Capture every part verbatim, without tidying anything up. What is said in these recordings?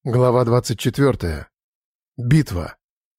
Глава двадцать четвёртая. Битва.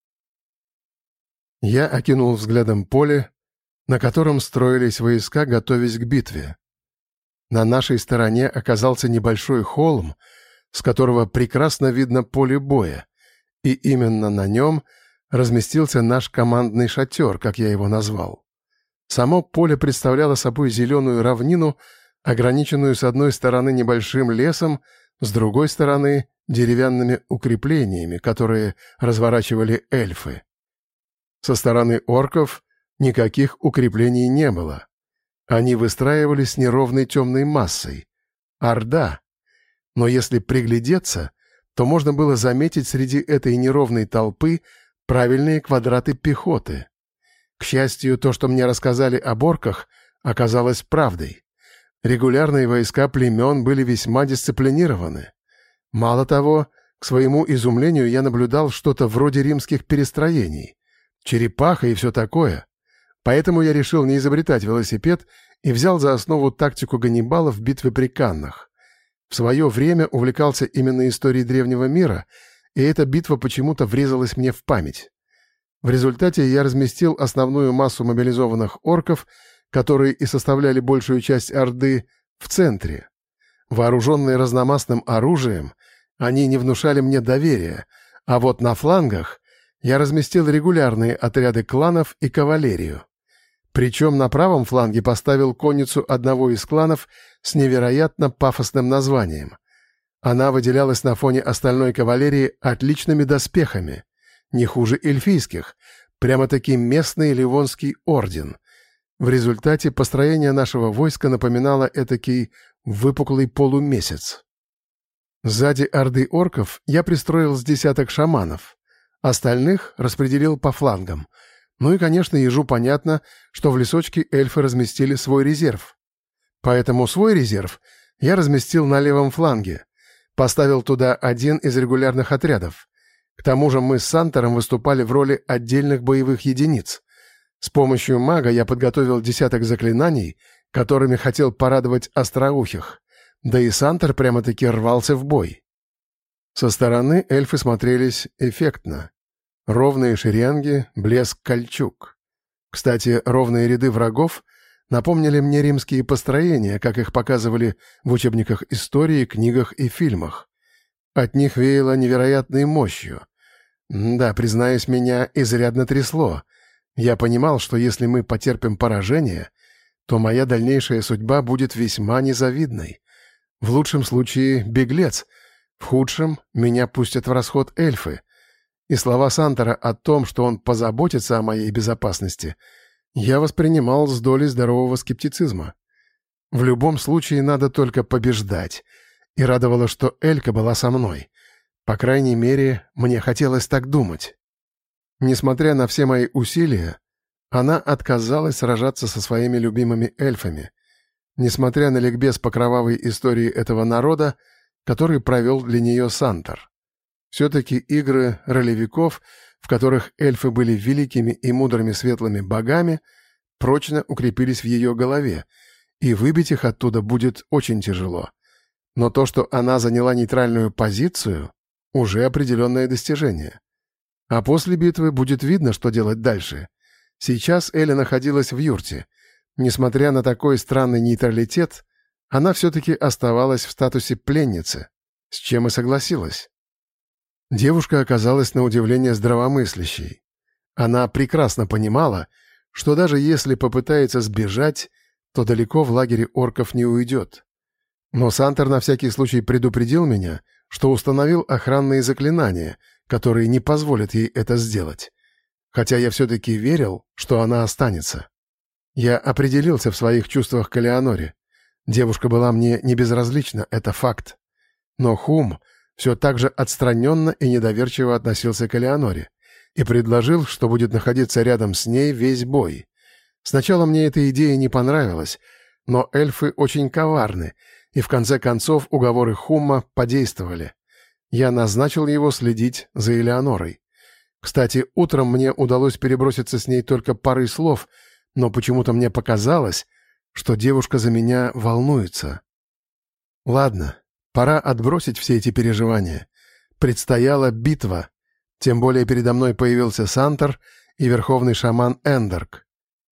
Я окинул взглядом поле, на котором строились войска, готовясь к битве. На нашей стороне оказался небольшой холм, с которого прекрасно видно поле боя, и именно на нем разместился наш командный шатер, как я его назвал. Само поле представляло собой зеленую равнину, ограниченную с одной стороны небольшим лесом, с другой стороны — деревянными укреплениями, которые разворачивали эльфы. Со стороны орков никаких укреплений не было. Они выстраивались неровной темной массой. Орда. Но если приглядеться, то можно было заметить среди этой неровной толпы правильные квадраты пехоты. К счастью, то, что мне рассказали об орках, оказалось правдой. Регулярные войска племен были весьма дисциплинированы. Мало того, к своему изумлению я наблюдал что-то вроде римских перестроений. Черепаха и все такое. Поэтому я решил не изобретать велосипед и взял за основу тактику Ганнибала в битве при Каннах. В свое время увлекался именно историей древнего мира, и эта битва почему-то врезалась мне в память. В результате я разместил основную массу мобилизованных орков, которые и составляли большую часть Орды, в центре. Вооруженные разномастным оружием, они не внушали мне доверия, а вот на флангах я разместил регулярные отряды кланов и кавалерию. Причем на правом фланге поставил конницу одного из кланов с невероятно пафосным названием. Она выделялась на фоне остальной кавалерии отличными доспехами, не хуже эльфийских, прямо-таки местный Ливонский орден. В результате построение нашего войска напоминало этакий выпуклый полумесяц. Сзади орды орков я пристроил с десяток шаманов. Остальных распределил по флангам. Ну и, конечно, ежу понятно, что в лесочке эльфы разместили свой резерв. Поэтому свой резерв я разместил на левом фланге. Поставил туда один из регулярных отрядов. К тому же мы с Сантором выступали в роли отдельных боевых единиц. С помощью мага я подготовил десяток заклинаний, которыми хотел порадовать остроухих. Да и Сантор прямо-таки рвался в бой. Со стороны эльфы смотрелись эффектно. Ровные шеренги, блеск кольчуг. Кстати, ровные ряды врагов напомнили мне римские построения, как их показывали в учебниках истории, книгах и фильмах. От них веяло невероятной мощью. Да, признаюсь, меня изрядно трясло. Я понимал, что если мы потерпим поражение, то моя дальнейшая судьба будет весьма незавидной. В лучшем случае беглец, в худшем меня пустят в расход эльфы. И слова Сантора о том, что он позаботится о моей безопасности, я воспринимал с долей здорового скептицизма. В любом случае надо только побеждать. И радовало, что Элька была со мной. По крайней мере, мне хотелось так думать. Несмотря на все мои усилия, она отказалась сражаться со своими любимыми эльфами. Несмотря на ликбез по кровавой истории этого народа, который провел для нее Сантор. Все-таки игры ролевиков, в которых эльфы были великими и мудрыми светлыми богами, прочно укрепились в ее голове, и выбить их оттуда будет очень тяжело. Но то, что она заняла нейтральную позицию, уже определенное достижение. А после битвы будет видно, что делать дальше. Сейчас Эля находилась в юрте. Несмотря на такой странный нейтралитет, она все-таки оставалась в статусе пленницы, с чем и согласилась. Девушка оказалась на удивление здравомыслящей. Она прекрасно понимала, что даже если попытается сбежать, то далеко в лагере орков не уйдет. Но Сантор на всякий случай предупредил меня, что установил охранные заклинания, которые не позволят ей это сделать. Хотя я все-таки верил, что она останется. Я определился в своих чувствах к Элеоноре. Девушка была мне не безразлична, это факт. Но Хум все так же отстраненно и недоверчиво относился к Элеоноре и предложил, что будет находиться рядом с ней весь бой. Сначала мне эта идея не понравилась, но эльфы очень коварны, и в конце концов уговоры Хумма подействовали. Я назначил его следить за Элеонорой. Кстати, утром мне удалось переброситься с ней только парой слов, но почему-то мне показалось, что девушка за меня волнуется. Ладно, пора отбросить все эти переживания. Предстояла битва. Тем более передо мной появился Сантор и верховный шаман Эндерк.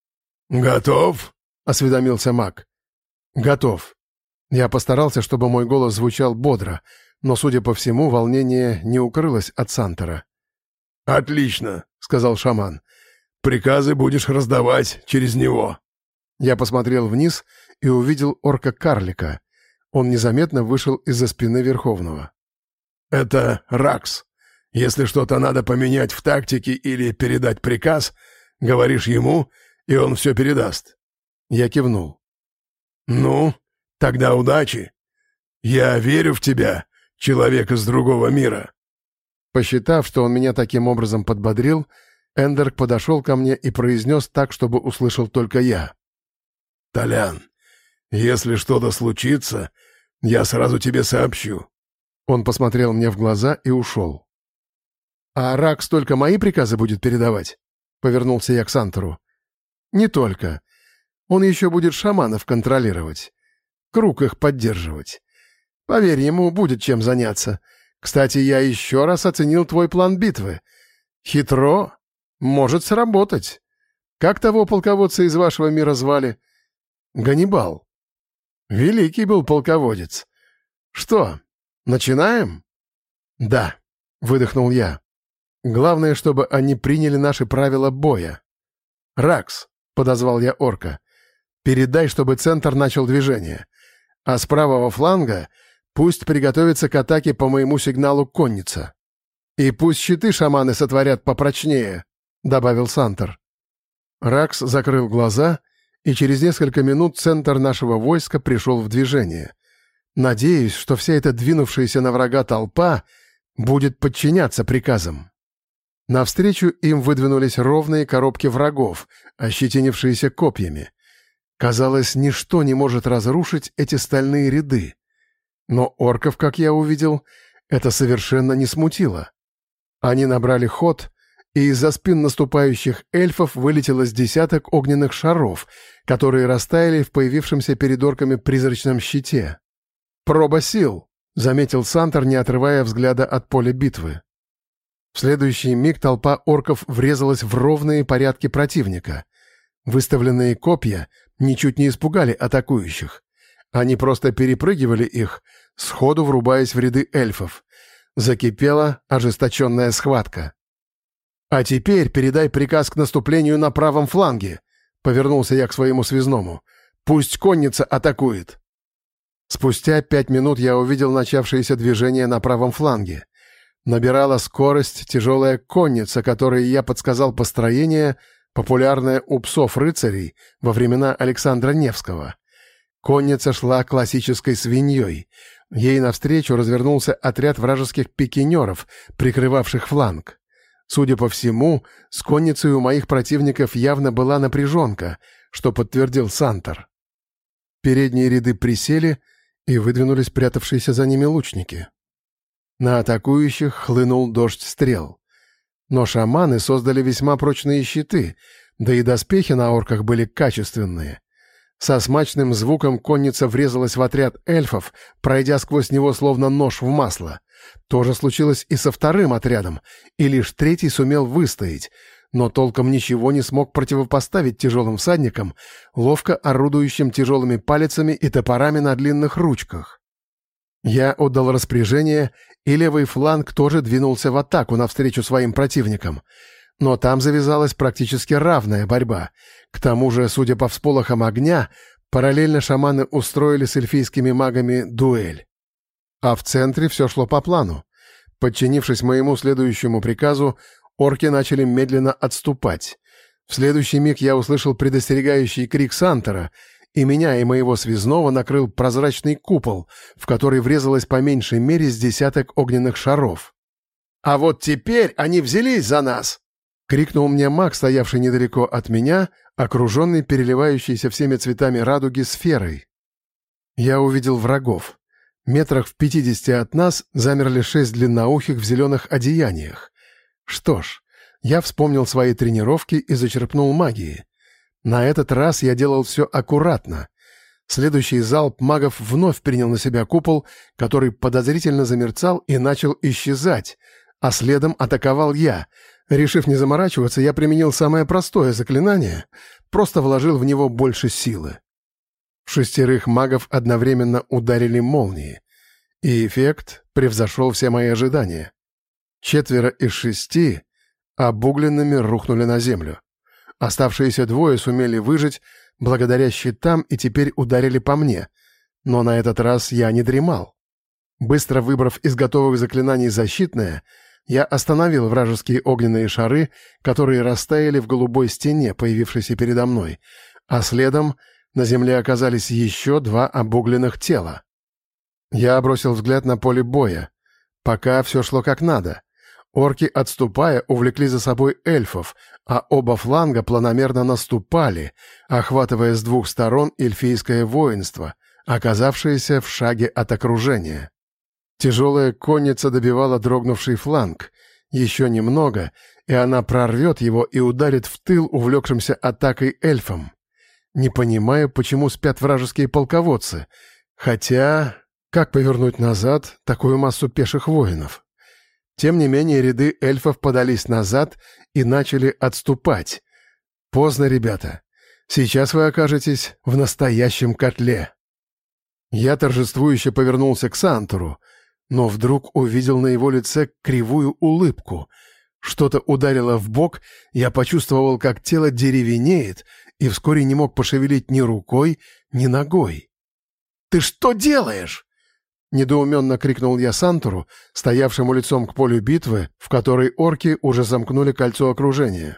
«Готов?» — осведомился маг. «Готов». Я постарался, чтобы мой голос звучал бодро, но, судя по всему, волнение не укрылось от Сантора. «Отлично», — сказал шаман. «Приказы будешь раздавать через него». Я посмотрел вниз и увидел орка-карлика. Он незаметно вышел из-за спины Верховного. «Это Ракс. Если что-то надо поменять в тактике или передать приказ, говоришь ему, и он все передаст». Я кивнул. «Ну, тогда удачи. Я верю в тебя, человек из другого мира». Посчитав, что он меня таким образом подбодрил, Эндерк подошел ко мне и произнес так, чтобы услышал только я. «Толян, если что-то случится, я сразу тебе сообщу». Он посмотрел мне в глаза и ушел. «А Ракс только мои приказы будет передавать?» — повернулся я к Сантору. «Не только. Он еще будет шаманов контролировать. Круг их поддерживать. Поверь, ему будет чем заняться. Кстати, я еще раз оценил твой план битвы. Хитро. Может сработать. Как того полководца из вашего мира звали? Ганнибал. Великий был полководец. Что, начинаем?» «Да», — выдохнул я. «Главное, чтобы они приняли наши правила боя. Ракс», — подозвал я орка, — «передай, чтобы центр начал движение. А с правого фланга пусть приготовится к атаке по моему сигналу конница. И пусть щиты шаманы сотворят попрочнее», — добавил Сантор. Ракс закрыл глаза, и через несколько минут центр нашего войска пришел в движение. Надеюсь, что вся эта двинувшаяся на врага толпа будет подчиняться приказам. Навстречу им выдвинулись ровные коробки врагов, ощетинившиеся копьями. Казалось, ничто не может разрушить эти стальные ряды. Но орков, как я увидел, это совершенно не смутило. Они набрали ход, и из-за спин наступающих эльфов вылетело с десяток огненных шаров, которые растаяли в появившемся перед орками призрачном щите. «Проба сил», — заметил Сантор, не отрывая взгляда от поля битвы. В следующий миг толпа орков врезалась в ровные порядки противника. Выставленные копья ничуть не испугали атакующих. Они просто перепрыгивали их, сходу врубаясь в ряды эльфов. Закипела ожесточенная схватка. «А теперь передай приказ к наступлению на правом фланге», — повернулся я к своему связному. «Пусть конница атакует». Спустя пять минут я увидел начавшееся движение на правом фланге. Набирала скорость тяжелая конница, которой я подсказал построение, популярное у псов-рыцарей во времена Александра Невского. Конница шла классической свиньей. Ей навстречу развернулся отряд вражеских пикинеров, прикрывавших фланг. Судя по всему, с конницей у моих противников явно была напряженка, что подтвердил Сантор. Передние ряды присели, и выдвинулись прятавшиеся за ними лучники. На атакующих хлынул дождь стрел. Но шаманы создали весьма прочные щиты, да и доспехи на орках были качественные. Со смачным звуком конница врезалась в отряд эльфов, пройдя сквозь него словно нож в масло. То же случилось и со вторым отрядом, и лишь третий сумел выстоять, но толком ничего не смог противопоставить тяжелым всадникам, ловко орудующим тяжелыми палицами и топорами на длинных ручках. Я отдал распоряжение, и левый фланг тоже двинулся в атаку навстречу своим противникам. Но там завязалась практически равная борьба. К тому же, судя по всполохам огня, параллельно шаманы устроили с эльфийскими магами дуэль. А в центре все шло по плану. Подчинившись моему следующему приказу, орки начали медленно отступать. В следующий миг я услышал предостерегающий крик Сантора, и меня и моего связного накрыл прозрачный купол, в который врезалось по меньшей мере с десяток огненных шаров. «А вот теперь они взялись за нас!» — крикнул мне маг, стоявший недалеко от меня, окруженный переливающейся всеми цветами радуги сферой. Я увидел врагов. Метрах в пятидесяти от нас замерли шесть длинноухих в зеленых одеяниях. Что ж, я вспомнил свои тренировки и зачерпнул магии. На этот раз я делал все аккуратно. Следующий залп магов вновь принял на себя купол, который подозрительно замерцал и начал исчезать, а следом атаковал я. Решив не заморачиваться, я применил самое простое заклинание, просто вложил в него больше силы. Шестерых магов одновременно ударили молнии, и эффект превзошел все мои ожидания. Четверо из шести обугленными рухнули на землю. Оставшиеся двое сумели выжить благодаря щитам и теперь ударили по мне, но на этот раз я не дремал. Быстро выбрав из готовых заклинаний защитное, я остановил вражеские огненные шары, которые растаяли в голубой стене, появившейся передо мной, а следом на земле оказались еще два обугленных тела. Я бросил взгляд на поле боя. Пока все шло как надо. Орки, отступая, увлекли за собой эльфов, а оба фланга планомерно наступали, охватывая с двух сторон эльфийское воинство, оказавшееся в шаге от окружения. Тяжелая конница добивала дрогнувший фланг. Еще немного, и она прорвет его и ударит в тыл увлекшимся атакой эльфам. Не понимаю, почему спят вражеские полководцы. Хотя, как повернуть назад такую массу пеших воинов? Тем не менее, ряды эльфов подались назад и начали отступать. Поздно, ребята. Сейчас вы окажетесь в настоящем котле. Я торжествующе повернулся к Сантору, но вдруг увидел на его лице кривую улыбку. Что-то ударило в бок, я почувствовал, как тело деревенеет, и вскоре не мог пошевелить ни рукой, ни ногой. «Ты что делаешь?» — недоуменно крикнул я Сантору, стоявшему лицом к полю битвы, в которой орки уже замкнули кольцо окружения.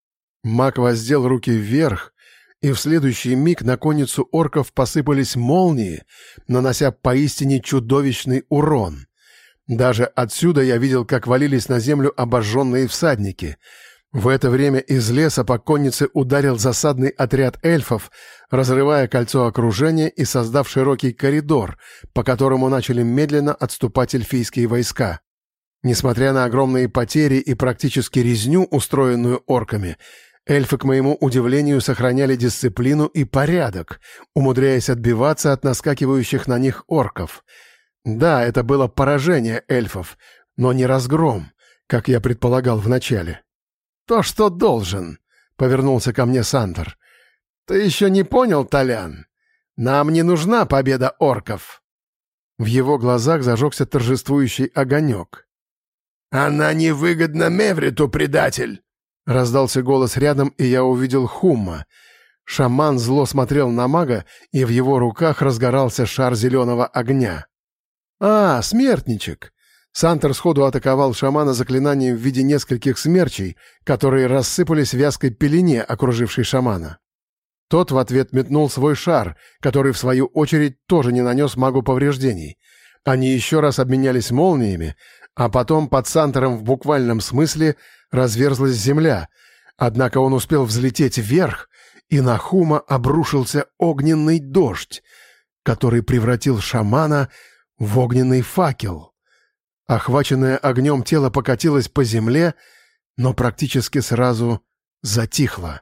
Маг воздел руки вверх, и в следующий миг на конницу орков посыпались молнии, нанося поистине чудовищный урон. Даже отсюда я видел, как валились на землю обожженные всадники. В это время из леса по коннице ударил засадный отряд эльфов, разрывая кольцо окружения и создав широкий коридор, по которому начали медленно отступать эльфийские войска. Несмотря на огромные потери и практически резню, устроенную орками, эльфы, к моему удивлению, сохраняли дисциплину и порядок, умудряясь отбиваться от наскакивающих на них орков. Да, это было поражение эльфов, но не разгром, как я предполагал вначале. «То, что должен», — повернулся ко мне Сантор. «Ты еще не понял, Толян? Нам не нужна победа орков». В его глазах зажегся торжествующий огонек. «Она невыгодна Мевриту, предатель!» Раздался голос рядом, и я увидел Хумма. Шаман зло смотрел на мага, и в его руках разгорался шар зеленого огня. «А, смертничек!» Сантор сходу атаковал шамана заклинанием в виде нескольких смерчей, которые рассыпались в вязкой пелене, окружившей шамана. Тот в ответ метнул свой шар, который, в свою очередь, тоже не нанес магу повреждений. Они еще раз обменялись молниями, а потом под Сантором в буквальном смысле разверзлась земля, однако он успел взлететь вверх, и на Хума обрушился огненный дождь, который превратил шамана в огненный факел. Охваченное огнем тело покатилось по земле, но практически сразу затихло.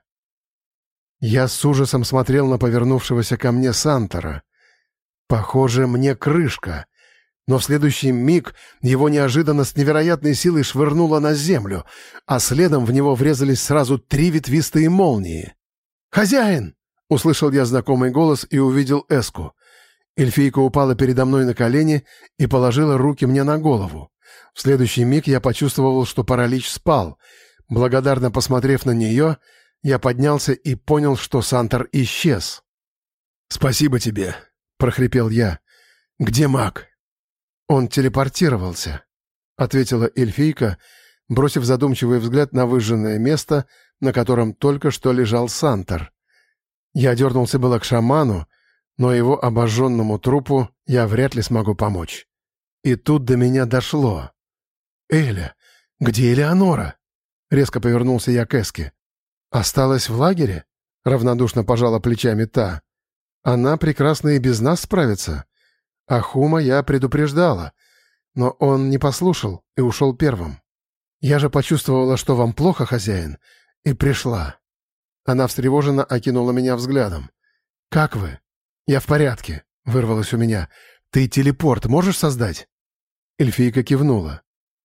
Я с ужасом смотрел на повернувшегося ко мне Сантора. Похоже, мне крышка. Но в следующий миг его неожиданно с невероятной силой швырнуло на землю, а следом в него врезались сразу три ветвистые молнии. «Хозяин!» — услышал я знакомый голос и увидел Эску. Эльфийка упала передо мной на колени и положила руки мне на голову. В следующий миг я почувствовал, что паралич спал. Благодарно посмотрев на нее, я поднялся и понял, что Сантор исчез. «Спасибо тебе», — прохрипел я. «Где маг?» «Он телепортировался», — ответила эльфийка, бросив задумчивый взгляд на выжженное место, на котором только что лежал Сантор. Я дернулся было к шаману, но его обожженному трупу я вряд ли смогу помочь. И тут до меня дошло. «Эля, где Элеонора?» Резко повернулся я к Эске. «Осталась в лагере?» — равнодушно пожала плечами та. «Она прекрасно и без нас справится. А Хума я предупреждала, но он не послушал и ушел первым. Я же почувствовала, что вам плохо, хозяин, и пришла». Она встревоженно окинула меня взглядом. «Как вы?» «Я в порядке», — вырвалось у меня. «Ты телепорт можешь создать?» Эльфийка кивнула.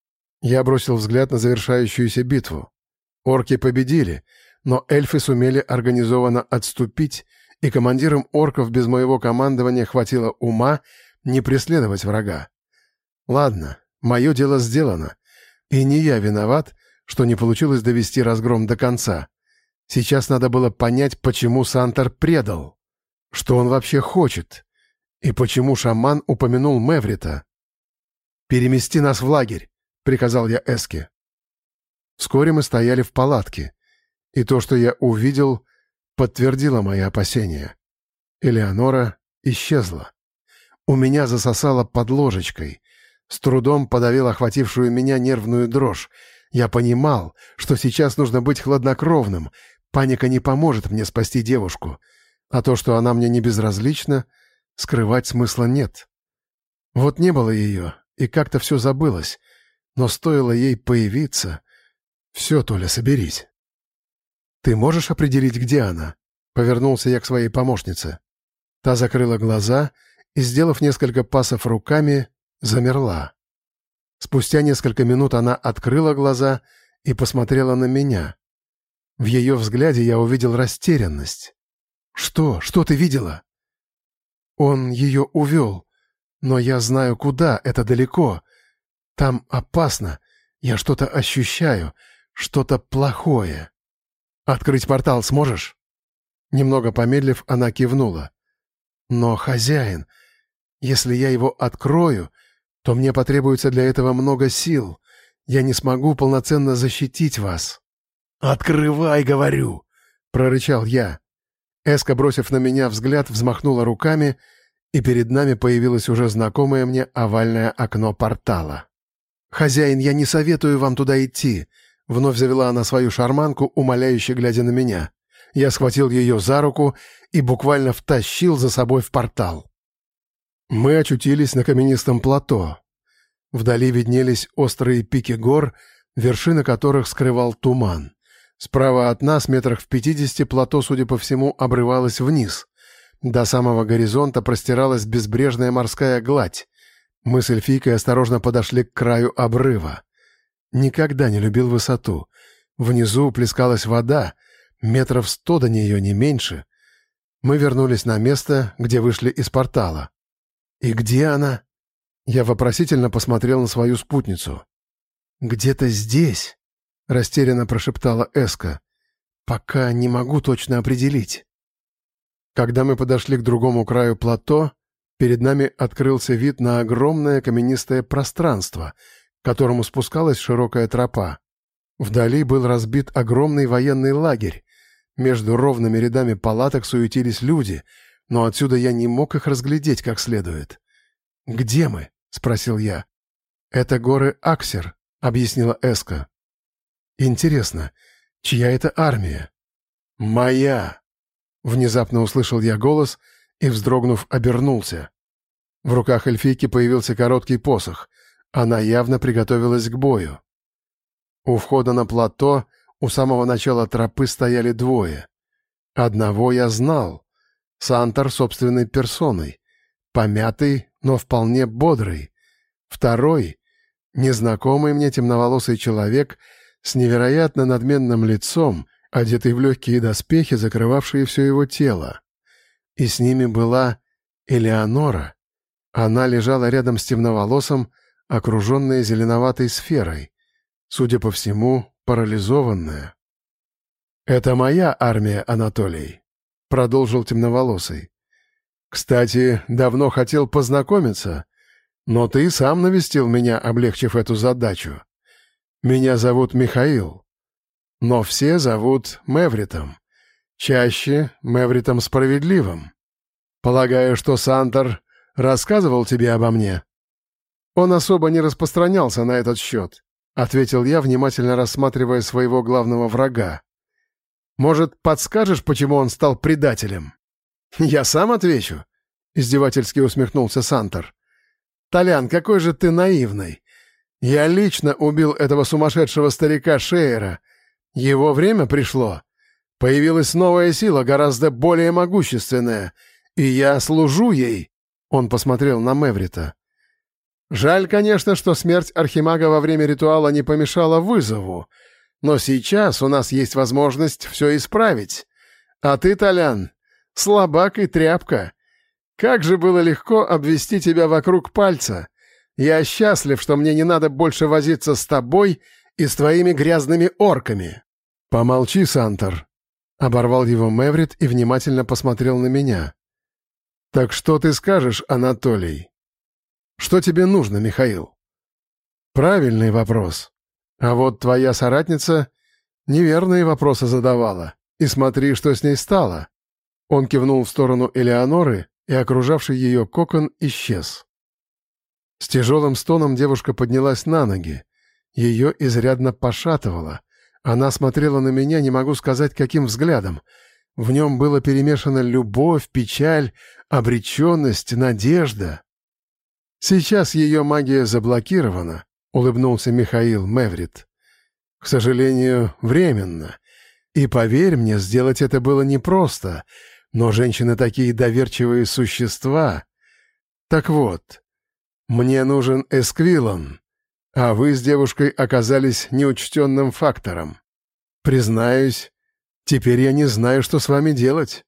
Я бросил взгляд на завершающуюся битву. Орки победили, но эльфы сумели организованно отступить, и командирам орков без моего командования хватило ума не преследовать врага. Ладно, мое дело сделано, и не я виноват, что не получилось довести разгром до конца. Сейчас надо было понять, почему Сантор предал, что он вообще хочет, и почему шаман упомянул Меврита. «Перемести нас в лагерь», — приказал я Эске. Вскоре мы стояли в палатке, и то, что я увидел, подтвердило мои опасения. Элеонора исчезла. У меня засосало под ложечкой. С трудом подавил охватившую меня нервную дрожь. Я понимал, что сейчас нужно быть хладнокровным. Паника не поможет мне спасти девушку. А то, что она мне не безразлична, скрывать смысла нет. Вот не было ее, и как-то все забылось. Но стоило ей появиться... Все, Толя, соберись. «Ты можешь определить, где она?» Повернулся я к своей помощнице. Та закрыла глаза и, сделав несколько пасов руками, замерла. Спустя несколько минут она открыла глаза и посмотрела на меня. В ее взгляде я увидел растерянность. «Что? Что ты видела?» «Он ее увел, но я знаю, куда, это далеко. Там опасно, я что-то ощущаю, что-то плохое. Открыть портал сможешь?» Немного помедлив, она кивнула. «Но, хозяин, если я его открою, то мне потребуется для этого много сил. Я не смогу полноценно защитить вас». «Открывай, говорю!» — прорычал я. Эска, бросив на меня взгляд, взмахнула руками, и перед нами появилось уже знакомое мне овальное окно портала. «Хозяин, я не советую вам туда идти», — вновь завела она свою шарманку, умоляюще глядя на меня. Я схватил ее за руку и буквально втащил за собой в портал. Мы очутились на каменистом плато. Вдали виднелись острые пики гор, вершины которых скрывал туман. Справа от нас, метрах в пятидесяти, плато, судя по всему, обрывалось вниз. До самого горизонта простиралась безбрежная морская гладь. Мы с эльфийкой осторожно подошли к краю обрыва. Никогда не любил высоту. Внизу плескалась вода, метров сто до нее, не меньше. Мы вернулись на место, где вышли из портала. «И где она?» Я вопросительно посмотрел на свою спутницу. «Где-то здесь», — растерянно прошептала Эска. «Пока не могу точно определить». Когда мы подошли к другому краю плато, перед нами открылся вид на огромное каменистое пространство, к которому спускалась широкая тропа. Вдали был разбит огромный военный лагерь. Между ровными рядами палаток суетились люди, но отсюда я не мог их разглядеть как следует. «Где мы?» — спросил я. «Это горы Аксер», — объяснила Эска. «Интересно, чья это армия?» «Моя!» — внезапно услышал я голос и, вздрогнув, обернулся. В руках эльфийки появился короткий посох. Она явно приготовилась к бою. У входа на плато у самого начала тропы стояли двое. Одного я знал. Сантор собственной персоной. Помятый, но вполне бодрый. Второй — незнакомый мне темноволосый человек с невероятно надменным лицом, одетый в легкие доспехи, закрывавшие все его тело. И с ними была Элеонора. Она лежала рядом с темноволосым, окруженная зеленоватой сферой, судя по всему, парализованная. «Это моя армия, Анатолий», — продолжил темноволосый. «Кстати, давно хотел познакомиться, но ты сам навестил меня, облегчив эту задачу. Меня зовут Михаил, но все зовут Мевритом, чаще Мевритом Справедливым. Полагаю, что Сантор рассказывал тебе обо мне?» «Он особо не распространялся на этот счет», — ответил я, внимательно рассматривая своего главного врага. «Может, подскажешь, почему он стал предателем?» «Я сам отвечу», — издевательски усмехнулся Сантор. «Толян, какой же ты наивный. Я лично убил этого сумасшедшего старика Шейера. Его время пришло. Появилась новая сила, гораздо более могущественная, и я служу ей», — он посмотрел на Мэврита. «Жаль, конечно, что смерть Архимага во время ритуала не помешала вызову, но сейчас у нас есть возможность все исправить. А ты, Толян, слабак и тряпка. Как же было легко обвести тебя вокруг пальца. Я счастлив, что мне не надо больше возиться с тобой и с твоими грязными орками». «Помолчи, Сантор», — оборвал его Мэврит и внимательно посмотрел на меня. «Так что ты скажешь, Анатолий? Что тебе нужно, Михаил?» «Правильный вопрос. А вот твоя соратница неверные вопросы задавала. И смотри, что с ней стало». Он кивнул в сторону Элеоноры, и окружавший ее кокон исчез. С тяжелым стоном девушка поднялась на ноги. Ее изрядно пошатывало. Она смотрела на меня, не могу сказать, каким взглядом. В нем было перемешано любовь, печаль, обреченность, надежда. «Сейчас ее магия заблокирована», — улыбнулся Михаил Мэврит. «К сожалению, временно. И поверь мне, сделать это было непросто, но женщины такие доверчивые существа. Так вот, мне нужен Эсквилон, а вы с девушкой оказались неучтенным фактором. Признаюсь, теперь я не знаю, что с вами делать.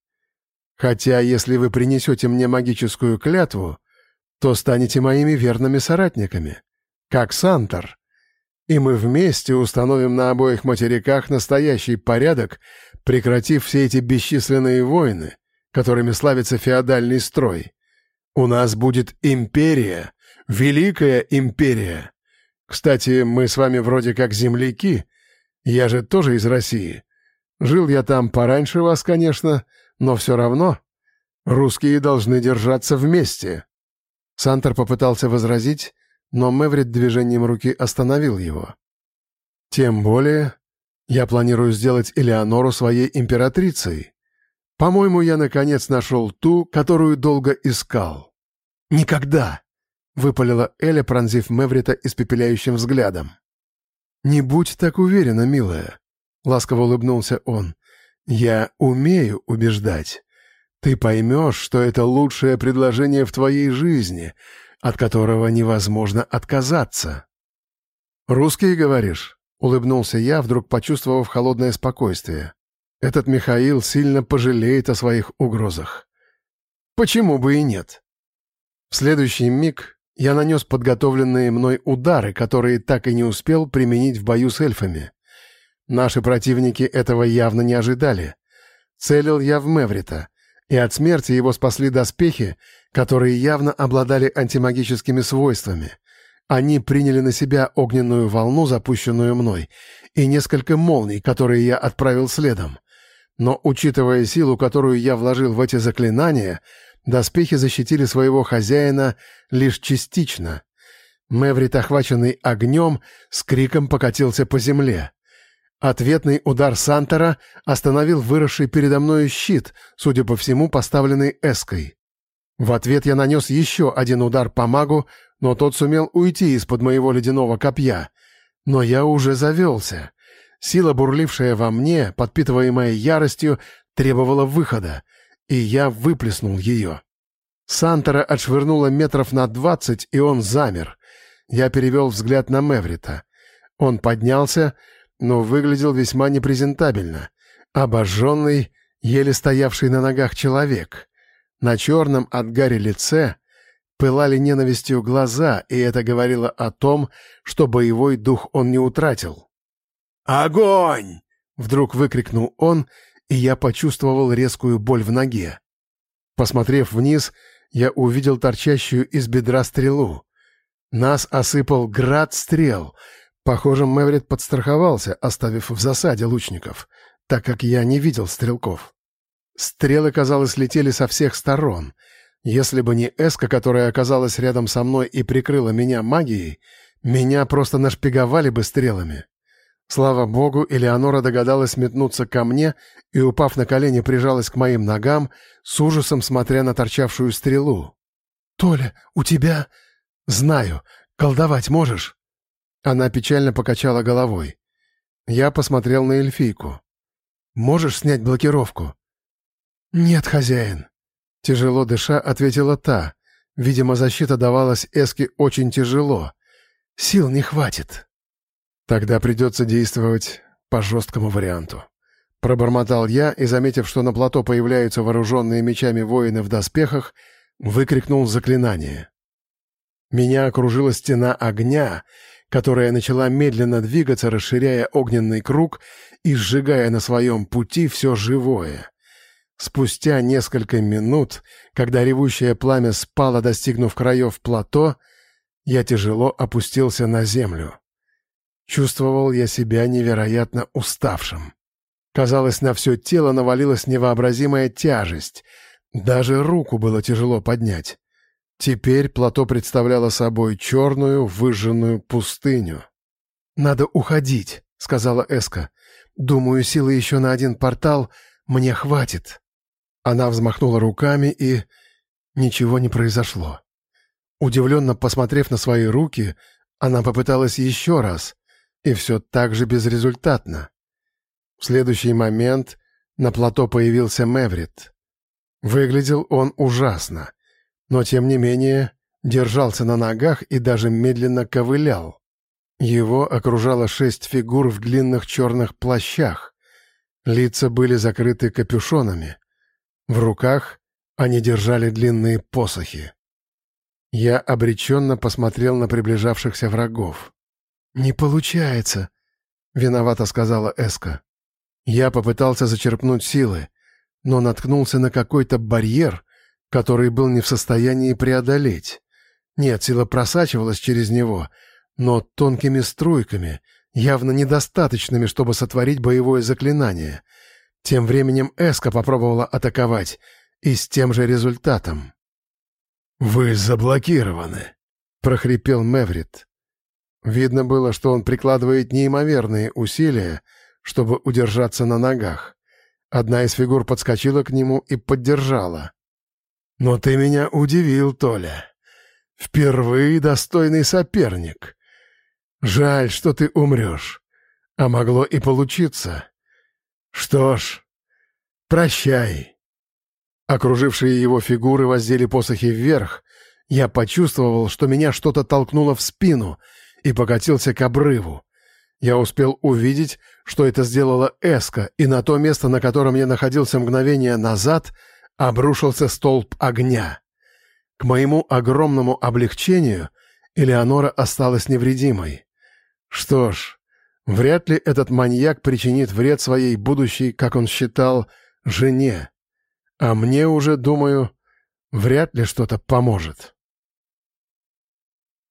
Хотя, если вы принесете мне магическую клятву, то станете моими верными соратниками, как Сантор, и мы вместе установим на обоих материках настоящий порядок, прекратив все эти бесчисленные войны, которыми славится феодальный строй. У нас будет империя, великая империя. Кстати, мы с вами вроде как земляки, я же тоже из России. Жил я там пораньше вас, конечно, но все равно русские должны держаться вместе». Сантор попытался возразить, но Мэврит движением руки остановил его. «Тем более я планирую сделать Элеонору своей императрицей. По-моему, я наконец нашел ту, которую долго искал». «Никогда!» — выпалила Эля, пронзив Мэврита испепеляющим взглядом. «Не будь так уверена, милая», — ласково улыбнулся он. «Я умею убеждать. Ты поймешь, что это лучшее предложение в твоей жизни, от которого невозможно отказаться». «Русский, говоришь?» — улыбнулся я, вдруг почувствовав холодное спокойствие. «Этот Михаил сильно пожалеет о своих угрозах». «Почему бы и нет?» В следующий миг я нанес подготовленные мной удары, которые так и не успел применить в бою с эльфами. Наши противники этого явно не ожидали. Целил я в Мэврита, и от смерти его спасли доспехи, которые явно обладали антимагическими свойствами. Они приняли на себя огненную волну, запущенную мной, и несколько молний, которые я отправил следом. Но, учитывая силу, которую я вложил в эти заклинания, доспехи защитили своего хозяина лишь частично. Мэврит, охваченный огнем, с криком покатился по земле. Ответный удар Сантора остановил выросший передо мною щит, судя по всему, поставленный Эской. В ответ я нанес еще один удар по магу, но тот сумел уйти из-под моего ледяного копья. Но я уже завелся. Сила, бурлившая во мне, подпитываемая яростью, требовала выхода, и я выплеснул ее. Сантора отшвырнуло метров на двадцать, и он замер. Я перевел взгляд на Мэврита. Он поднялся, но выглядел весьма непрезентабельно. Обожженный, еле стоявший на ногах человек. На черном от гари лице пылали ненавистью глаза, и это говорило о том, что боевой дух он не утратил. «Огонь!» — вдруг выкрикнул он, и я почувствовал резкую боль в ноге. Посмотрев вниз, я увидел торчащую из бедра стрелу. Нас осыпал град стрел. Похоже, Мэврит подстраховался, оставив в засаде лучников, так как я не видел стрелков. Стрелы, казалось, летели со всех сторон. Если бы не Эска, которая оказалась рядом со мной и прикрыла меня магией, меня просто нашпиговали бы стрелами. Слава богу, Элеонора догадалась метнуться ко мне и, упав на колени, прижалась к моим ногам, с ужасом смотря на торчавшую стрелу. «Толя, у тебя...» «Знаю. Колдовать можешь?» Она печально покачала головой. Я посмотрел на эльфийку. «Можешь снять блокировку?» «Нет, хозяин». Тяжело дыша, ответила та. Видимо, защита давалась Эске очень тяжело. Сил не хватит. Тогда придется действовать по жесткому варианту. Пробормотал я и, заметив, что на плато появляются вооруженные мечами воины в доспехах, выкрикнул заклинание. Меня окружила стена огня, которая начала медленно двигаться, расширяя огненный круг и сжигая на своем пути все живое. Спустя несколько минут, когда ревущее пламя спало, достигнув краев плато, я тяжело опустился на землю. Чувствовал я себя невероятно уставшим. Казалось, на все тело навалилась невообразимая тяжесть. Даже руку было тяжело поднять. Теперь плато представляло собой черную, выжженную пустыню. «Надо уходить», — сказала Эска. «Думаю, силы еще на один портал мне хватит». Она взмахнула руками, и ничего не произошло. Удивленно посмотрев на свои руки, она попыталась еще раз, и все так же безрезультатно. В следующий момент на плато появился Мэврит. Выглядел он ужасно, но, тем не менее, держался на ногах и даже медленно ковылял. Его окружало шесть фигур в длинных черных плащах. Лица были закрыты капюшонами. В руках они держали длинные посохи. Я обреченно посмотрел на приближавшихся врагов. «Не получается», — виновато сказала Эска. Я попытался зачерпнуть силы, но наткнулся на какой-то барьер, который был не в состоянии преодолеть. Нет, сила просачивалась через него, но тонкими струйками, явно недостаточными, чтобы сотворить боевое заклинание. Тем временем Эска попробовала атаковать, и с тем же результатом. «Вы заблокированы», — прохрипел Мэврит. Видно было, что он прикладывает неимоверные усилия, чтобы удержаться на ногах. Одна из фигур подскочила к нему и поддержала. «Но ты меня удивил, Толя. Впервые достойный соперник. Жаль, что ты умрешь. А могло и получиться. Что ж, прощай». Окружившие его фигуры воздели посохи вверх. Я почувствовал, что меня что-то толкнуло в спину, и покатился к обрыву. Я успел увидеть, что это сделала Эска, и на то место, на котором я находился мгновение назад, обрушился столб огня. К моему огромному облегчению Элеонора осталась невредимой. Что ж, вряд ли этот маньяк причинит вред своей будущей, как он считал, жене. А мне уже, думаю, вряд ли что-то поможет.